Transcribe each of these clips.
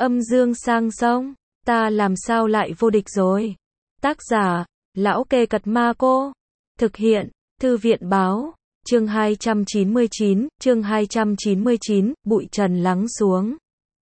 Âm dương sang sông, ta làm sao lại vô địch rồi. Tác giả, Lão Kê Cật Ma Cô. Thực hiện, Thư viện báo. Chương 299, bụi trần lắng xuống.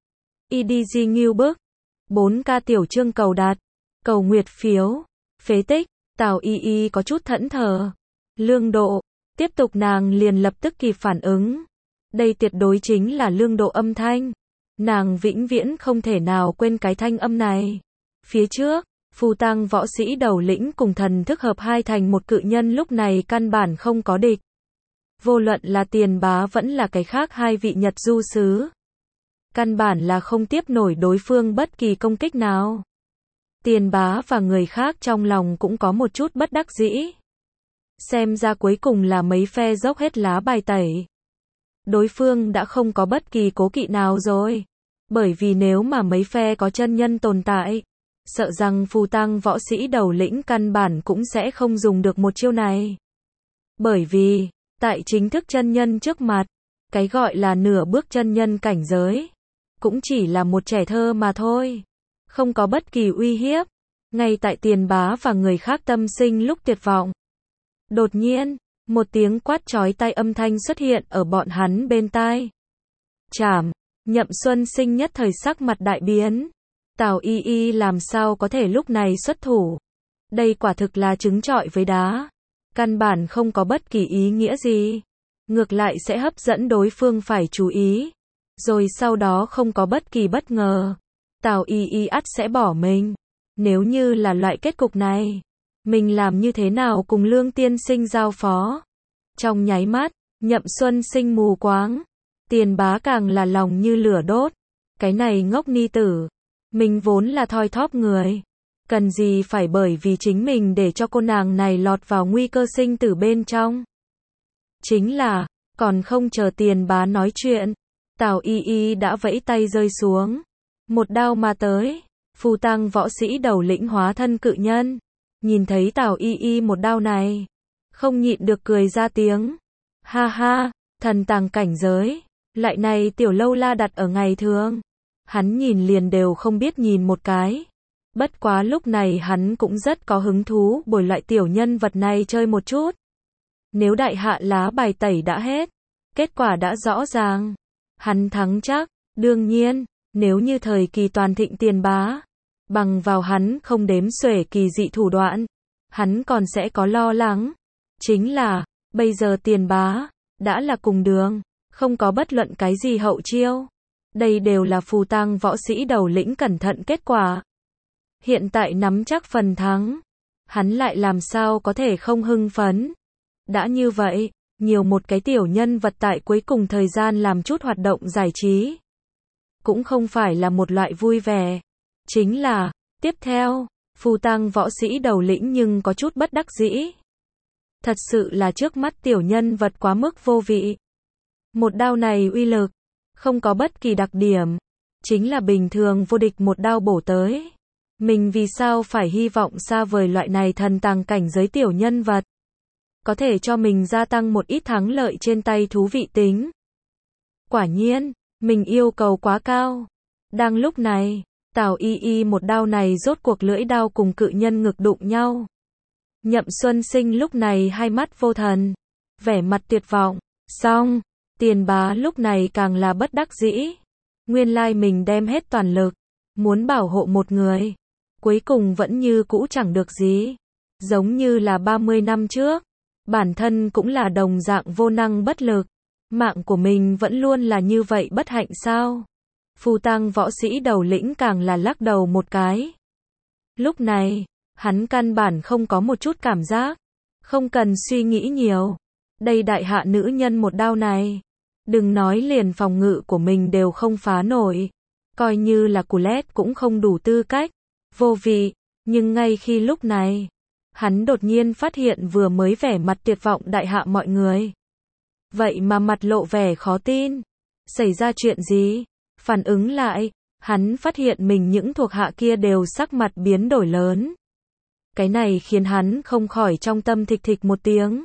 EDG Ngưu Bức. 4K tiểu chương cầu đạt. Cầu nguyệt phiếu. Phế tích. Tào Y có chút thẫn thờ. Lương độ. Tiếp tục nàng liền lập tức kịp phản ứng. Đây tuyệt đối chính là lương độ âm thanh. Nàng vĩnh viễn không thể nào quên cái thanh âm này. Phía trước, phù tang võ sĩ đầu lĩnh cùng thần thức hợp hai thành một cự nhân lúc này căn bản không có địch. Vô luận là Tiền Bá vẫn là cái khác hai vị Nhật du sứ. Căn bản là không tiếp nổi đối phương bất kỳ công kích nào. Tiền Bá và người khác trong lòng cũng có một chút bất đắc dĩ. Xem ra cuối cùng là mấy phe dốc hết lá bài tẩy. Đối phương đã không có bất kỳ cố kỵ nào rồi. Bởi vì nếu mà mấy phe có chân nhân tồn tại, sợ rằng phù tang võ sĩ đầu lĩnh căn bản cũng sẽ không dùng được một chiêu này. Bởi vì, tại chính thức chân nhân trước mặt, cái gọi là nửa bước chân nhân cảnh giới, cũng chỉ là một trẻ thơ mà thôi. Không có bất kỳ uy hiếp. Ngay tại Tiền Bá và người khác tâm sinh lúc tuyệt vọng. Đột nhiên, một tiếng quát chói tai âm thanh xuất hiện ở bọn hắn bên tai. Chảm, Nhậm Xuân Sinh nhất thời sắc mặt đại biến. Tào Y làm sao có thể lúc này xuất thủ. Đây quả thực là trứng trọi với đá. Căn bản không có bất kỳ ý nghĩa gì. Ngược lại sẽ hấp dẫn đối phương phải chú ý. Rồi sau đó không có bất kỳ bất ngờ. Tào Y ắt sẽ bỏ mình. Nếu như là loại kết cục này, mình làm như thế nào cùng Lương tiên sinh giao phó. Trong nháy mắt, Nhậm Xuân Sinh mù quáng. Tiền Bá càng là lòng như lửa đốt. Cái này ngốc ni tử. Mình vốn là thoi thóp người. Cần gì phải bởi vì chính mình để cho cô nàng này lọt vào nguy cơ sinh tử bên trong. Chính là, còn không chờ Tiền Bá nói chuyện. Tào Y đã vẫy tay rơi xuống. Một đao mà tới. Phù tang võ sĩ đầu lĩnh hóa thân cự nhân. Nhìn thấy Tào Y một đao này. Không nhịn được cười ra tiếng. Ha ha, thần tàng cảnh giới. Lại này tiểu lâu la đặt ở ngày thường. Hắn nhìn liền đều không biết nhìn một cái. Bất quá lúc này hắn cũng rất có hứng thú bồi loại tiểu nhân vật này chơi một chút. Nếu đại hạ lá bài tẩy đã hết. Kết quả đã rõ ràng. Hắn thắng chắc. Đương nhiên, nếu như thời kỳ toàn thịnh Tiền Bá. Bằng vào hắn không đếm xuể kỳ dị thủ đoạn. Hắn còn sẽ có lo lắng. Chính là, bây giờ Tiền Bá đã là cùng đường. Không có bất luận cái gì hậu chiêu. Đây đều là phù tang võ sĩ đầu lĩnh cẩn thận kết quả. Hiện tại nắm chắc phần thắng. Hắn lại làm sao có thể không hưng phấn. Đã như vậy, nhiều một cái tiểu nhân vật tại cuối cùng thời gian làm chút hoạt động giải trí. Cũng không phải là một loại vui vẻ. Chính là, tiếp theo, phù tang võ sĩ đầu lĩnh nhưng có chút bất đắc dĩ. Thật sự là trước mắt tiểu nhân vật quá mức vô vị. Một đao này uy lực, không có bất kỳ đặc điểm. Chính là bình thường vô địch một đao bổ tới. Mình vì sao phải hy vọng xa vời loại này thần tàng cảnh giới tiểu nhân vật. Có thể cho mình gia tăng một ít thắng lợi trên tay thú vị tính. Quả nhiên, mình yêu cầu quá cao. Đang lúc này, Tào Y một đao này rốt cuộc lưỡi đao cùng cự nhân ngực đụng nhau. Nhậm Xuân Sinh lúc này hai mắt vô thần. Vẻ mặt tuyệt vọng. Xong. Tiền Bá lúc này càng là bất đắc dĩ. Nguyên lai mình đem hết toàn lực. Muốn bảo hộ một người. Cuối cùng vẫn như cũ chẳng được gì. Giống như là 30 năm trước. Bản thân cũng là đồng dạng vô năng bất lực. Mạng của mình vẫn luôn là như vậy bất hạnh sao? Phù tang võ sĩ đầu lĩnh càng là lắc đầu một cái. Lúc này, hắn căn bản không có một chút cảm giác. Không cần suy nghĩ nhiều. Đây đại hạ nữ nhân một đao này. Đừng nói liền phòng ngự của mình đều không phá nổi. Coi như là Colette cũng không đủ tư cách. Vô vị. Nhưng ngay khi lúc này, hắn đột nhiên phát hiện vừa mới vẻ mặt tuyệt vọng đại hạ mọi người. Vậy mà mặt lộ vẻ khó tin. Xảy ra chuyện gì? Phản ứng lại, hắn phát hiện mình những thuộc hạ kia đều sắc mặt biến đổi lớn. Cái này khiến hắn không khỏi trong tâm thịch thịch một tiếng.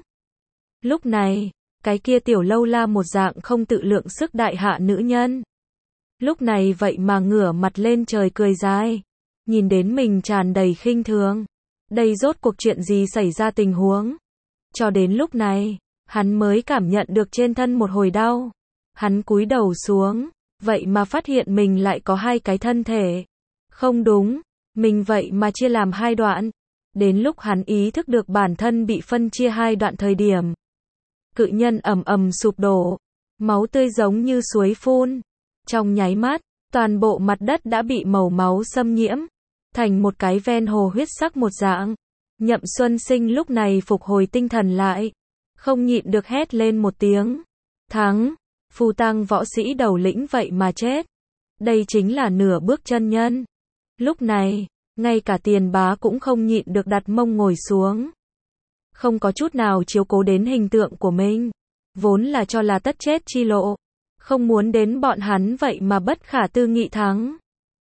Lúc này, cái kia tiểu lâu la một dạng không tự lượng sức đại hạ nữ nhân. Lúc này vậy mà ngửa mặt lên trời cười dài. Nhìn đến mình tràn đầy khinh thường. Đây rốt cuộc chuyện gì xảy ra tình huống? Cho đến lúc này, hắn mới cảm nhận được trên thân một hồi đau. Hắn cúi đầu xuống, vậy mà phát hiện mình lại có hai cái thân thể. Không đúng, mình vậy mà chia làm hai đoạn. Đến lúc hắn ý thức được bản thân bị phân chia hai đoạn thời điểm, cự nhân ầm ầm sụp đổ, máu tươi giống như suối phun. Trong nháy mắt, toàn bộ mặt đất đã bị màu máu xâm nhiễm, thành một cái ven hồ huyết sắc một dạng. Nhậm Xuân Sinh lúc này phục hồi tinh thần lại, không nhịn được hét lên một tiếng. Thắng, phù tang võ sĩ đầu lĩnh vậy mà chết. Đây chính là nửa bước chân nhân. Lúc này, ngay cả Tiền Bá cũng không nhịn được đặt mông ngồi xuống. Không có chút nào chiếu cố đến hình tượng của mình. Vốn là cho là tất chết chi lộ. Không muốn đến bọn hắn vậy mà bất khả tư nghị thắng.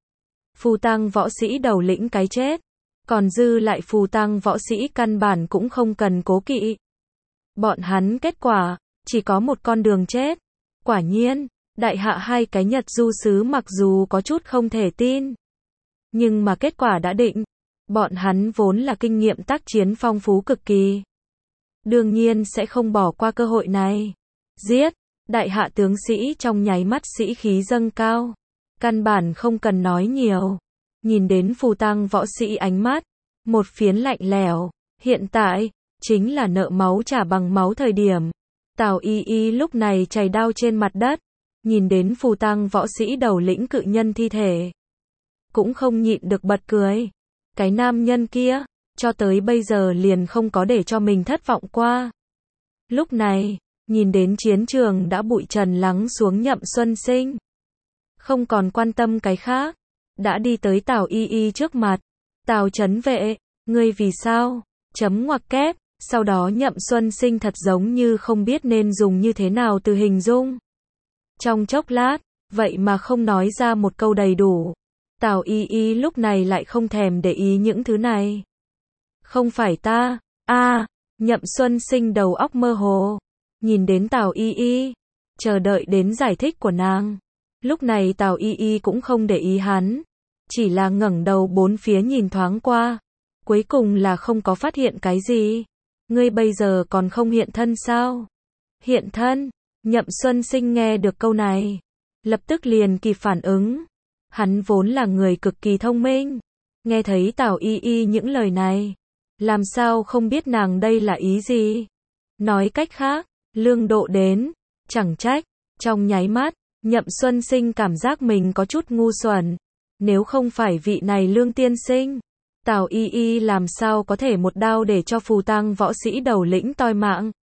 Phù tang võ sĩ đầu lĩnh cái chết. Còn dư lại phù tang võ sĩ căn bản cũng không cần cố kỵ. Bọn hắn kết quả, chỉ có một con đường chết. Quả nhiên, đại hạ hai cái Nhật du sứ mặc dù có chút không thể tin. Nhưng mà kết quả đã định. Bọn hắn vốn là kinh nghiệm tác chiến phong phú cực kỳ. Đương nhiên sẽ không bỏ qua cơ hội này. Giết, đại hạ tướng sĩ trong nháy mắt sĩ khí dâng cao. Căn bản không cần nói nhiều. Nhìn đến phù tang võ sĩ ánh mắt, một phiến lạnh lẽo. Hiện tại, chính là nợ máu trả bằng máu thời điểm. Tào Y Y lúc này chảy đau trên mặt đất. Nhìn đến phù tang võ sĩ đầu lĩnh cự nhân thi thể, cũng không nhịn được bật cười. Cái nam nhân kia, cho tới bây giờ liền không có để cho mình thất vọng qua. Lúc này, nhìn đến chiến trường đã bụi trần lắng xuống Nhậm Xuân Sinh, không còn quan tâm cái khác, đã đi tới Tào Y Y trước mặt. Tào Trấn Vệ, ngươi vì sao? Chấm ngoặc kép. Sau đó Nhậm Xuân Sinh thật giống như không biết nên dùng như thế nào từ hình dung. Trong chốc lát, vậy mà không nói ra một câu đầy đủ. Tào Y Y lúc này lại không thèm để ý những thứ này. Không phải ta, Nhậm Xuân Sinh đầu óc mơ hồ. Nhìn đến Tào Y Y, chờ đợi đến giải thích của nàng. Lúc này Tào Y Y cũng không để ý hắn. Chỉ là ngẩng đầu bốn phía nhìn thoáng qua. Cuối cùng là không có phát hiện cái gì. Ngươi bây giờ còn không hiện thân sao? Hiện thân? Nhậm Xuân Sinh nghe được câu này, lập tức liền kịp phản ứng. Hắn vốn là người cực kỳ thông minh. Nghe thấy Tào Y Y những lời này, làm sao không biết nàng đây là ý gì? Nói cách khác, lương độ đến, chẳng trách. Trong nháy mắt, Nhậm Xuân Sinh cảm giác mình có chút ngu xuẩn. Nếu không phải vị này Lương tiên sinh, Tào Y Y làm sao có thể một đao để cho phù tang võ sĩ đầu lĩnh toi mạng.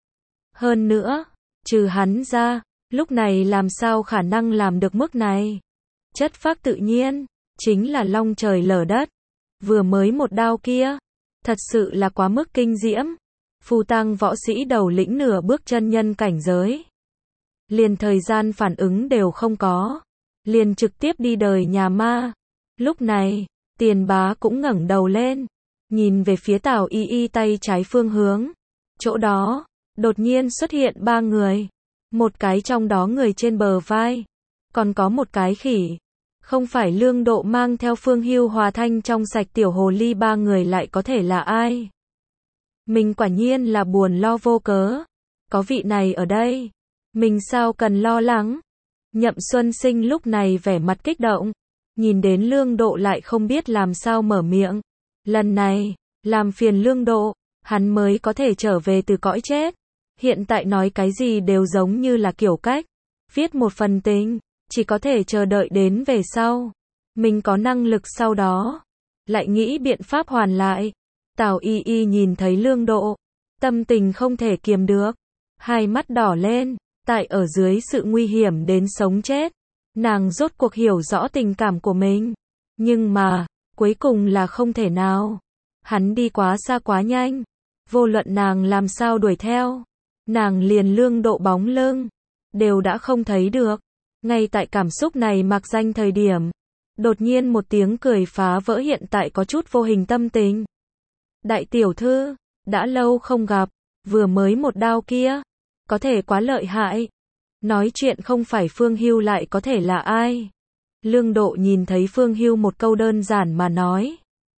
Hơn nữa, trừ hắn ra, lúc này làm sao khả năng làm được mức này. Chất phác tự nhiên, chính là long trời lở đất. Vừa mới một đao kia, thật sự là quá mức kinh diễm. Phù tang võ sĩ đầu lĩnh nửa bước chân nhân cảnh giới. Liền thời gian phản ứng đều không có. Liền trực tiếp đi đời nhà ma. Lúc này, Tiền Bá cũng ngẩng đầu lên, nhìn về phía Tào Y Y tay trái phương hướng. Chỗ đó, đột nhiên xuất hiện ba người. Một cái trong đó người trên bờ vai, còn có một cái khỉ. Không phải Lương Độ mang theo Phương Hưu Hòa Thanh trong sạch tiểu hồ ly, ba người lại có thể là ai? Mình quả nhiên là buồn lo vô cớ. Có vị này ở đây, mình sao cần lo lắng? Nhậm Xuân Sinh lúc này vẻ mặt kích động. Nhìn đến Lương Độ lại không biết làm sao mở miệng. Lần này, làm phiền Lương Độ, hắn mới có thể trở về từ cõi chết. Hiện tại nói cái gì đều giống như là kiểu cách viết một phần tình, chỉ có thể chờ đợi đến về sau. Mình có năng lực sau đó, lại nghĩ biện pháp hoàn lại. Tào Y Y nhìn thấy Lương Độ, tâm tình không thể kiềm được. Hai mắt đỏ lên, tại ở dưới sự nguy hiểm đến sống chết. Nàng rốt cuộc hiểu rõ tình cảm của mình. Nhưng mà, cuối cùng là không thể nào. Hắn đi quá xa quá nhanh. Vô luận nàng làm sao đuổi theo, nàng liền Lương Độ bóng lưng đều đã không thấy được. Ngay tại cảm xúc này mạc danh thời điểm, đột nhiên một tiếng cười phá vỡ hiện tại có chút vô hình tâm tình. Đại tiểu thư, đã lâu không gặp, vừa mới một đao kia, có thể quá lợi hại. Nói chuyện không phải Phương Hưu lại có thể là ai? Lương Độ nhìn thấy Phương Hưu một câu đơn giản mà nói,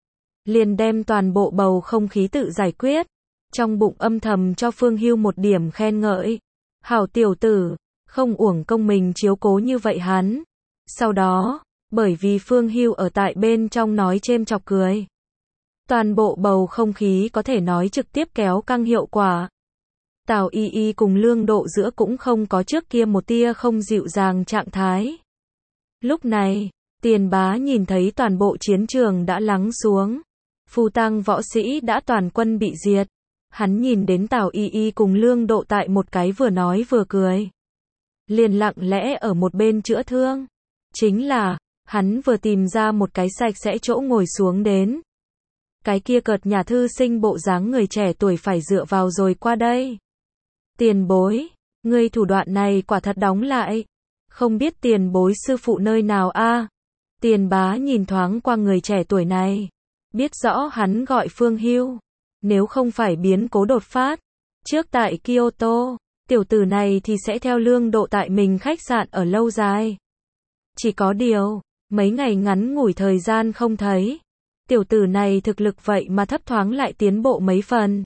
liền đem toàn bộ bầu không khí tự giải quyết, trong bụng âm thầm cho Phương Hưu một điểm khen ngợi. Hảo tiểu tử, không uổng công mình chiếu cố như vậy hắn. Sau đó, bởi vì Phương Hưu ở tại bên trong nói chêm chọc cười, toàn bộ bầu không khí có thể nói trực tiếp kéo căng hiệu quả. Tào Y Y cùng Lương Độ giữa cũng không có trước kia một tia không dịu dàng trạng thái. Lúc này, Tiền Bá nhìn thấy toàn bộ chiến trường đã lắng xuống, phù tang võ sĩ đã toàn quân bị diệt. Hắn nhìn đến Tào Y Y cùng Lương Độ tại một cái vừa nói vừa cười, liền lặng lẽ ở một bên chữa thương. Chính là, hắn vừa tìm ra một cái sạch sẽ chỗ ngồi xuống đến. Cái kia cợt nhà thư sinh bộ dáng người trẻ tuổi phải dựa vào rồi qua đây. Tiền bối, ngươi thủ đoạn này quả thật đóng lại. Không biết tiền bối sư phụ nơi nào a? Tiền Bá nhìn thoáng qua người trẻ tuổi này, biết rõ hắn gọi Phương Hưu. Nếu không phải biến cố đột phát trước tại Kyoto, tiểu tử này thì sẽ theo Lương Độ tại mình khách sạn ở lâu dài. Chỉ có điều, mấy ngày ngắn ngủi thời gian không thấy, tiểu tử này thực lực vậy mà thấp thoáng lại tiến bộ mấy phần,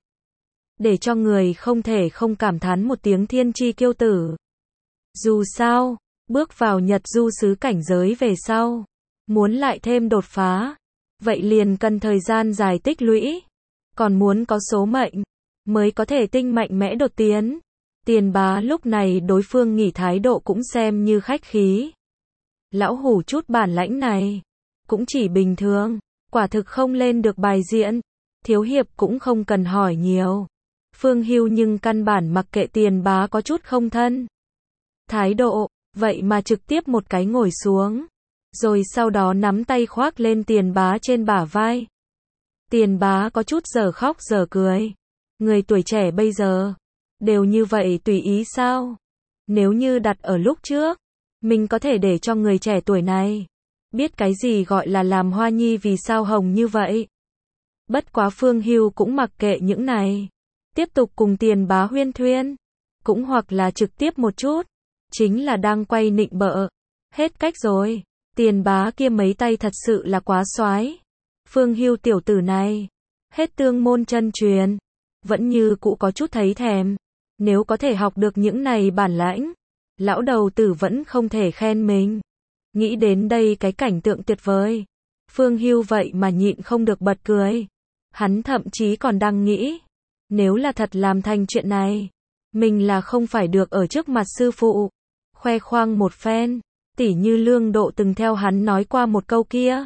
để cho người không thể không cảm thán một tiếng thiên chi kiêu tử. Dù sao, bước vào Nhật du sứ cảnh giới về sau, muốn lại thêm đột phá, vậy liền cần thời gian dài tích lũy, còn muốn có số mệnh, mới có thể tinh mạnh mẽ đột tiến. Tiền Bá lúc này đối phương nghỉ thái độ cũng xem như khách khí. Lão hủ chút bản lãnh này, cũng chỉ bình thường, quả thực không lên được bài diễn, thiếu hiệp cũng không cần hỏi nhiều. Phương Hưu nhưng căn bản mặc kệ Tiền Bá có chút không thân thái độ, vậy mà trực tiếp một cái ngồi xuống, rồi sau đó nắm tay khoác lên Tiền Bá trên bả vai. Tiền Bá có chút giờ khóc giờ cười. Người tuổi trẻ bây giờ, đều như vậy tùy ý sao? Nếu như đặt ở lúc trước, mình có thể để cho người trẻ tuổi này biết cái gì gọi là làm hoa nhi vì sao hồng như vậy. Bất quá Phương Hưu cũng mặc kệ những này, tiếp tục cùng Tiền Bá huyên thuyên, cũng hoặc là trực tiếp một chút, chính là đang quay nịnh bợ. Hết cách rồi, Tiền Bá kia mấy tay thật sự là quá soái. Phương Hưu tiểu tử này, hết tương môn chân truyền, vẫn như cũ có chút thấy thèm. Nếu có thể học được những này bản lãnh, lão đầu tử vẫn không thể khen mình. Nghĩ đến đây cái cảnh tượng tuyệt vời, Phương Hưu vậy mà nhịn không được bật cười. Hắn thậm chí còn đang nghĩ, nếu là thật làm thành chuyện này, mình là không phải được ở trước mặt sư phụ khoe khoang một phen, tỉ như Lương Độ từng theo hắn nói qua một câu kia.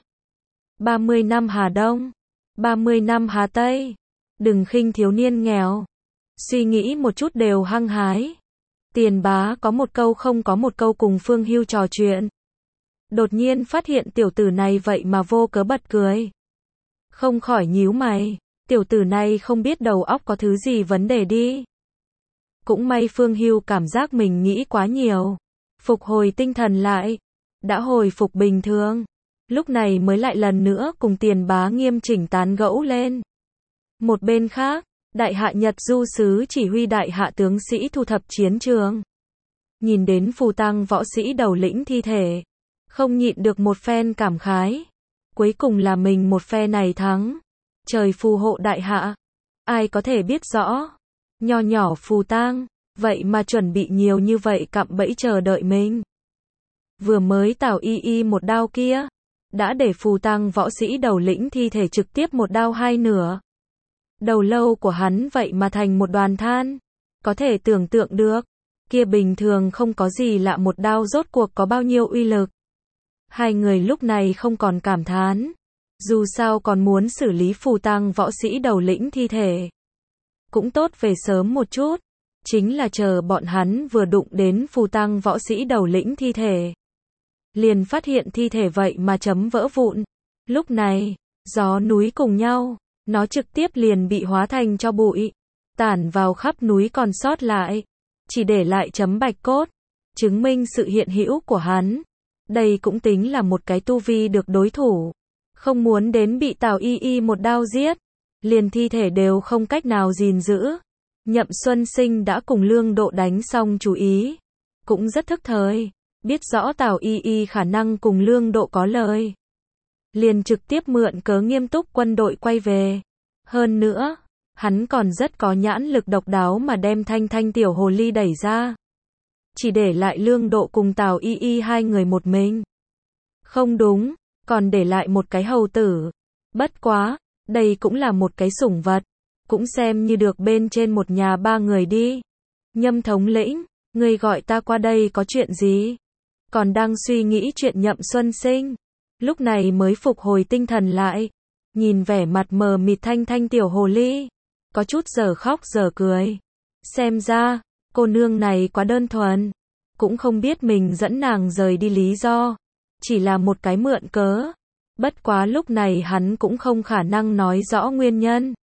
30 năm Hà Đông, 30 năm Hà Tây, đừng khinh thiếu niên nghèo. Suy nghĩ một chút đều hăng hái. Tiền Bá có một câu không có một câu cùng Phương Hưu trò chuyện. Đột nhiên phát hiện tiểu tử này vậy mà vô cớ bật cười. Không khỏi nhíu mày, tiểu tử này không biết đầu óc có thứ gì vấn đề đi. Cũng may Phương Hưu cảm giác mình nghĩ quá nhiều, phục hồi tinh thần lại, đã hồi phục bình thường. Lúc này mới lại lần nữa cùng Tiền Bá nghiêm chỉnh tán gẫu lên. Một bên khác, đại hạ Nhật du sứ chỉ huy đại hạ tướng sĩ thu thập chiến trường. Nhìn đến phù tang võ sĩ đầu lĩnh thi thể, không nhịn được một phen cảm khái. Cuối cùng là mình một phe này thắng. Trời phù hộ đại hạ. Ai có thể biết rõ. Nho nhỏ phù tang, vậy mà chuẩn bị nhiều như vậy cạm bẫy chờ đợi mình. Vừa mới Tào Y Y một đao kia, đã để phù tang võ sĩ đầu lĩnh thi thể trực tiếp một đao hai nửa. Đầu lâu của hắn vậy mà thành một đoàn than. Có thể tưởng tượng được, kia bình thường không có gì lạ một đao rốt cuộc có bao nhiêu uy lực. Hai người lúc này không còn cảm thán, dù sao còn muốn xử lý phù tang võ sĩ đầu lĩnh thi thể. Cũng tốt về sớm một chút, chính là chờ bọn hắn vừa đụng đến phù tang võ sĩ đầu lĩnh thi thể, liền phát hiện thi thể vậy mà chấm vỡ vụn. Lúc này, gió núi cùng nhau, nó trực tiếp liền bị hóa thành cho bụi, tản vào khắp núi còn sót lại, chỉ để lại chấm bạch cốt, chứng minh sự hiện hữu của hắn. Đây cũng tính là một cái tu vi được đối thủ, không muốn đến bị Tào Y Y một đao giết, liền thi thể đều không cách nào gìn giữ. Nhậm Xuân Sinh đã cùng Lương Độ đánh xong chú ý, cũng rất thức thời, biết rõ Tào Y Y khả năng cùng Lương Độ có lời, liền trực tiếp mượn cớ nghiêm túc quân đội quay về. Hơn nữa, hắn còn rất có nhãn lực độc đáo mà đem Thanh Thanh tiểu hồ ly đẩy ra. Chỉ để lại Lương Độ cùng Tào Y Y hai người một mình. Không đúng, còn để lại một cái hầu tử. Bất quá, đây cũng là một cái sủng vật. Cũng xem như được bên trên một nhà ba người đi. Nhâm thống lĩnh, ngươi gọi ta qua đây có chuyện gì? Còn đang suy nghĩ chuyện Nhậm Xuân Sinh. Lúc này mới phục hồi tinh thần lại. Nhìn vẻ mặt mờ mịt Thanh Thanh tiểu hồ ly. Có chút giờ khóc giờ cười. Xem ra, cô nương này quá đơn thuần. Cũng không biết mình dẫn nàng rời đi lý do. Chỉ là một cái mượn cớ. Bất quá lúc này hắn cũng không khả năng nói rõ nguyên nhân.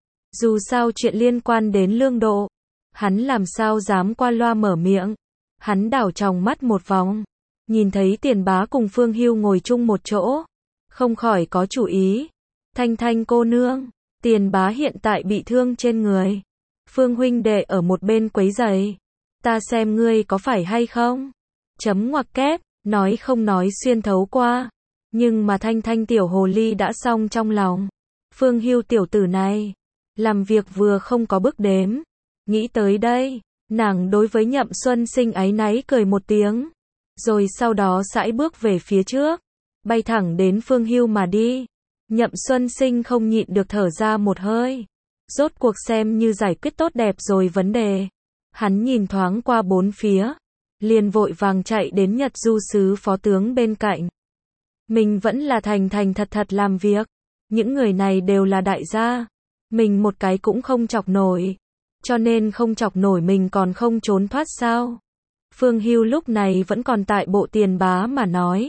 Dù sao chuyện liên quan đến Lương Độ, hắn làm sao dám qua loa mở miệng. Hắn đảo tròng mắt một vòng, nhìn thấy Tiền Bá cùng Phương Hưu ngồi chung một chỗ, không khỏi có chủ ý. Thanh Thanh cô nương, Tiền Bá hiện tại bị thương trên người. Phương huynh đệ ở một bên quấy rầy. Ta xem ngươi có phải hay không? Chấm ngoặc kép, nói không nói xuyên thấu qua. Nhưng mà Thanh Thanh tiểu hồ ly đã xong trong lòng. Phương Hưu tiểu tử này, làm việc vừa không có bước đếm. Nghĩ tới đây, nàng đối với Nhậm Xuân Sinh áy náy cười một tiếng. Rồi sau đó sải bước về phía trước, bay thẳng đến Phương Hưu mà đi. Nhậm Xuân Sinh không nhịn được thở ra một hơi. Rốt cuộc xem như giải quyết tốt đẹp rồi vấn đề. Hắn nhìn thoáng qua bốn phía, liền vội vàng chạy đến Nhật Du sứ phó tướng bên cạnh. Mình vẫn là thành thành thật thật làm việc. Những người này đều là đại gia. Mình một cái cũng không chọc nổi. Cho nên không chọc nổi mình còn không trốn thoát sao? Phương Hưu lúc này vẫn còn tại bộ Tiền Bá mà nói.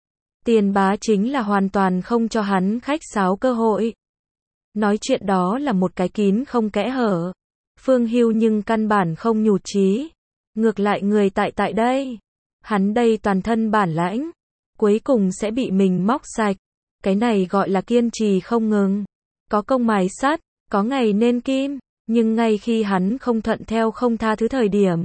Tiền Bá chính là hoàn toàn không cho hắn khách sáo cơ hội. Nói chuyện đó là một cái kín không kẽ hở. Phương Hưu nhưng căn bản không nhụt chí. Ngược lại người tại đây. Hắn đây toàn thân bản lãnh. Cuối cùng sẽ bị mình móc sạch. Cái này gọi là kiên trì không ngừng. Có công mài sắt, có ngày nên kim. Nhưng ngay khi hắn không thuận theo không tha thứ thời điểm,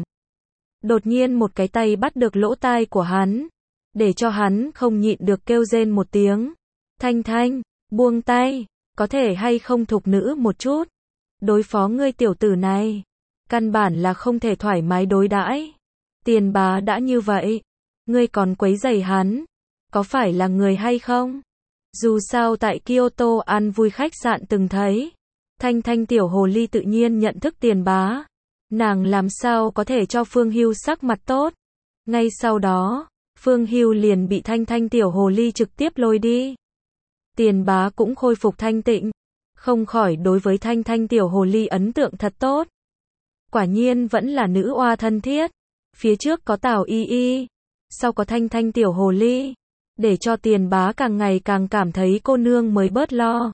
đột nhiên một cái tay bắt được lỗ tai của hắn, để cho hắn không nhịn được kêu rên một tiếng. Thanh Thanh, buông tay, có thể hay không thục nữ một chút. Đối phó ngươi tiểu tử này, căn bản là không thể thoải mái đối đãi. Tiền Bá đã như vậy, ngươi còn quấy rầy hắn, có phải là người hay không? Dù sao tại Kyoto ăn vui khách sạn từng thấy. Thanh Thanh tiểu hồ ly tự nhiên nhận thức Tiền Bá. Nàng làm sao có thể cho Phương Hưu sắc mặt tốt. Ngay sau đó, Phương Hưu liền bị Thanh Thanh tiểu hồ ly trực tiếp lôi đi. Tiền Bá cũng khôi phục thanh tịnh. Không khỏi đối với Thanh Thanh tiểu hồ ly ấn tượng thật tốt. Quả nhiên vẫn là nữ oa thân thiết. Phía trước có Tào Y Y, sau có Thanh Thanh tiểu hồ ly. Để cho Tiền Bá càng ngày càng cảm thấy cô nương mới bớt lo.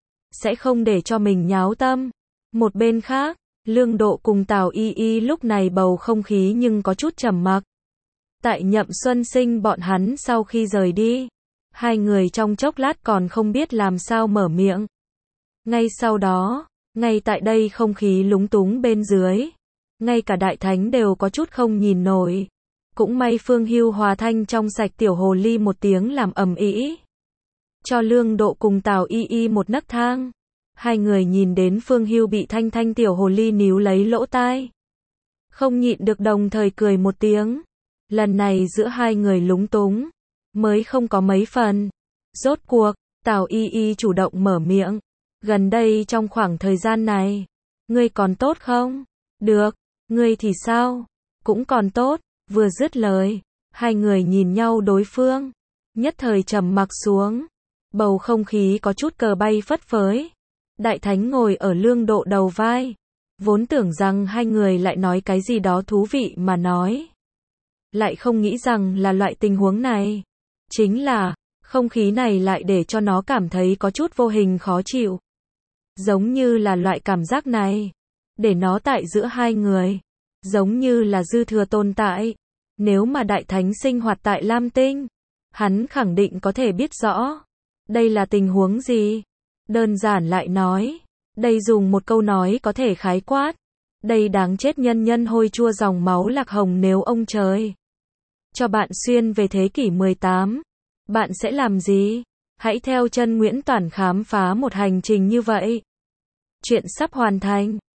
Sẽ không để cho mình nháo tâm. Một bên khác, Lương Độ cùng Tào Y Y lúc này bầu không khí nhưng có chút trầm mặc. Tại Nhậm Xuân Sinh bọn hắn sau khi rời đi, hai người trong chốc lát còn không biết làm sao mở miệng. Ngay sau đó, ngay tại đây không khí lúng túng bên dưới, ngay cả đại thánh đều có chút không nhìn nổi. Cũng may Phương Hưu hòa thanh trong sạch tiểu hồ ly một tiếng làm ầm ĩ, cho Lương Độ cùng Tào Y Y một nấc thang. Hai người nhìn đến Phương Hưu bị Thanh Thanh tiểu hồ ly níu lấy lỗ tai, không nhịn được đồng thời cười một tiếng. Lần này giữa hai người lúng túng mới không có mấy phần. Rốt cuộc, Tào Y Y chủ động mở miệng. Gần đây trong khoảng thời gian này, ngươi còn tốt không? Được, ngươi thì sao? Cũng còn tốt. Vừa dứt lời, hai người nhìn nhau đối phương, nhất thời trầm mặc xuống. Bầu không khí có chút cờ bay phất phới. Đại thánh ngồi ở Lương Độ đầu vai, vốn tưởng rằng hai người lại nói cái gì đó thú vị mà nói. Lại không nghĩ rằng là loại tình huống này. Chính là, không khí này lại để cho nó cảm thấy có chút vô hình khó chịu. Giống như là loại cảm giác này, để nó tại giữa hai người, giống như là dư thừa tồn tại. Nếu mà đại thánh sinh hoạt tại Lam Tinh, hắn khẳng định có thể biết rõ. Đây là tình huống gì? Đơn giản lại nói, đây dùng một câu nói có thể khái quát. Đây đáng chết nhân nhân hôi chua dòng máu lạc hồng nếu ông trời cho bạn xuyên về thế kỷ 18. Bạn sẽ làm gì? Hãy theo chân Nguyễn Toản khám phá một hành trình như vậy. Chuyện sắp hoàn thành.